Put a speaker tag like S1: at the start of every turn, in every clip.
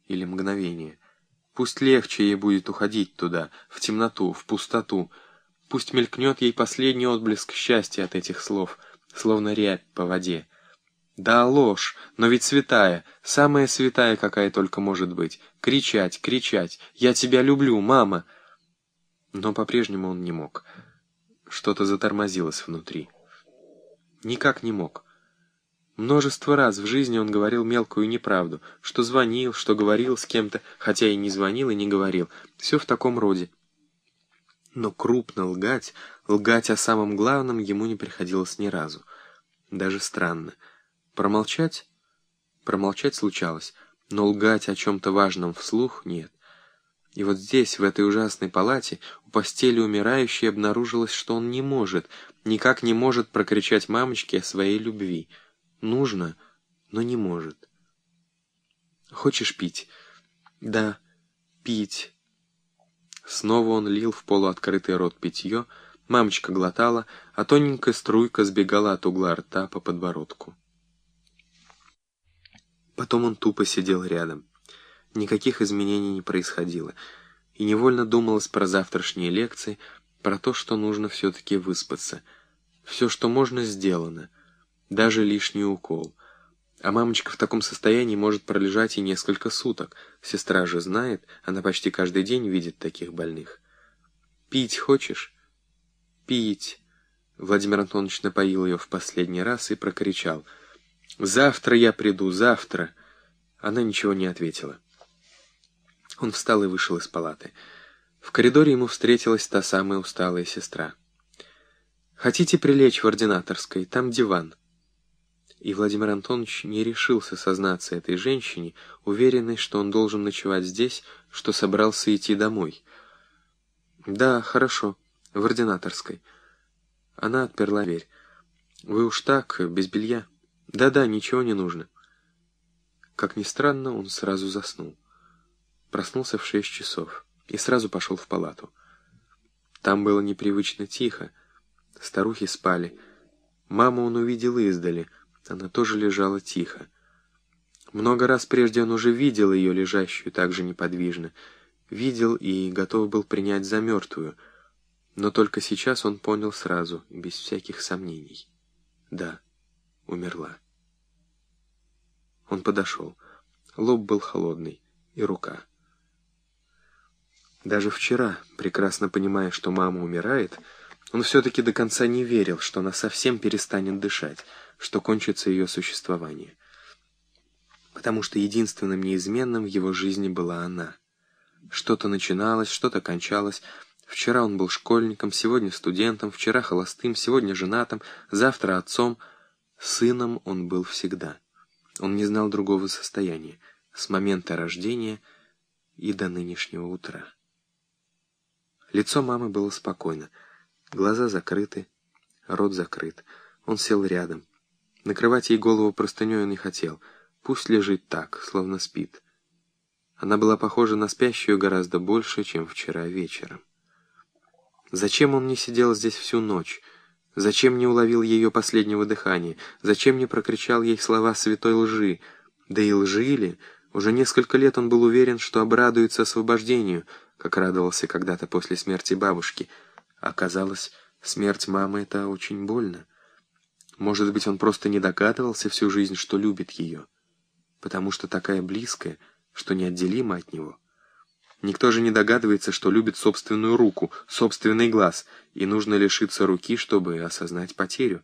S1: или мгновение. Пусть легче ей будет уходить туда, в темноту, в пустоту. Пусть мелькнет ей последний отблеск счастья от этих слов, словно рябь по воде. Да, ложь, но ведь святая, самая святая, какая только может быть. Кричать, кричать: «Я тебя люблю, мама!» Но по-прежнему он не мог. Что-то затормозилось внутри. Никак не мог. Множество раз в жизни он говорил мелкую неправду, что звонил, что говорил с кем-то, хотя и не звонил и не говорил. Все в таком роде. Но крупно лгать, лгать о самом главном ему не приходилось ни разу. Даже странно. Промолчать? Промолчать случалось, но лгать о чем-то важном вслух нет. И вот здесь, в этой ужасной палате, у постели умирающей обнаружилось, что он не может, никак не может прокричать мамочке о своей любви. Нужно, но не может. «Хочешь пить?» «Да, пить». Снова он лил в полуоткрытый рот питье, мамочка глотала, а тоненькая струйка сбегала от угла рта по подбородку. Потом он тупо сидел рядом. Никаких изменений не происходило, и невольно думалось про завтрашние лекции, про то, что нужно все-таки выспаться. Все, что можно, сделано, даже лишний укол. А мамочка в таком состоянии может пролежать и несколько суток. Сестра же знает, она почти каждый день видит таких больных. «Пить хочешь?» «Пить!» Владимир Антонович напоил ее в последний раз и прокричал: «Завтра я приду, завтра!» Она ничего не ответила. Он встал и вышел из палаты. В коридоре ему встретилась та самая усталая сестра. «Хотите прилечь в ординаторской? Там диван». И Владимир Антонович не решился сознаться этой женщине, уверенный, что он должен ночевать здесь, что собрался идти домой. «Да, хорошо, в ординаторской». Она отперла дверь. «Вы уж так, без белья?» «Да-да, ничего не нужно». Как ни странно, он сразу заснул. Проснулся в 6 часов и сразу пошел в палату. Там было непривычно тихо. Старухи спали. Маму он увидел издали. Она тоже лежала тихо. Много раз прежде он уже видел ее лежащую так же неподвижно. Видел и готов был принять за мертвую. Но только сейчас он понял сразу, без всяких сомнений. Да, умерла. Он подошел. Лоб был холодный, и рука. Даже вчера, прекрасно понимая, что мама умирает, он все-таки до конца не верил, что она совсем перестанет дышать, что кончится ее существование. Потому что единственным неизменным в его жизни была она. Что-то начиналось, что-то кончалось. Вчера он был школьником, сегодня студентом, вчера холостым, сегодня женатым, завтра отцом. Сыном он был всегда. Он не знал другого состояния, с момента рождения и до нынешнего утра. Лицо мамы было спокойно, глаза закрыты, рот закрыт. Он сел рядом. Накрывать ей голову простыней он не хотел. Пусть лежит так, словно спит. Она была похожа на спящую гораздо больше, чем вчера вечером. Зачем он не сидел здесь всю ночь? Зачем не уловил ее последнего дыхания? Зачем не прокричал ей слова святой лжи? Да и лжи ли? Уже несколько лет он был уверен, что обрадуется освобождению, как радовался когда-то после смерти бабушки. Оказалось, смерть мамы — это очень больно. Может быть, он просто не догадывался всю жизнь, что любит ее, потому что такая близкая, что неотделима от него. Никто же не догадывается, что любит собственную руку, собственный глаз, и нужно лишиться руки, чтобы осознать потерю.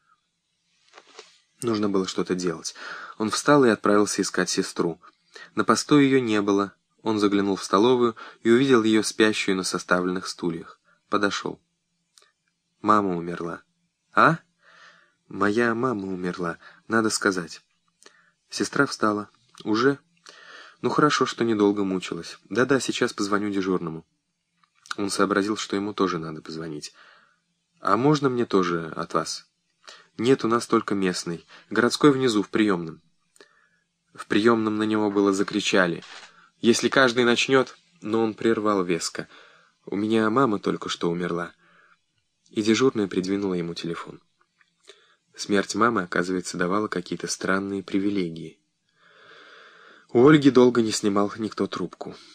S1: Нужно было что-то делать. Он встал и отправился искать сестру. На посту ее не было. Он заглянул в столовую и увидел ее спящую на составленных стульях. Подошел. Мама умерла. А? Моя мама умерла, надо сказать. Сестра встала. Уже? Ну хорошо, что недолго мучилась. Да-да, сейчас позвоню дежурному. Он сообразил, что ему тоже надо позвонить. А можно мне тоже от вас? Нет, у нас только местный. Городской внизу, в приемном. В приемном на него было закричали. Если каждый начнет... Но он прервал веско. У меня мама только что умерла. И дежурная придвинула ему телефон. Смерть мамы, оказывается, давала какие-то странные привилегии. У Ольги долго не снимал никто трубку.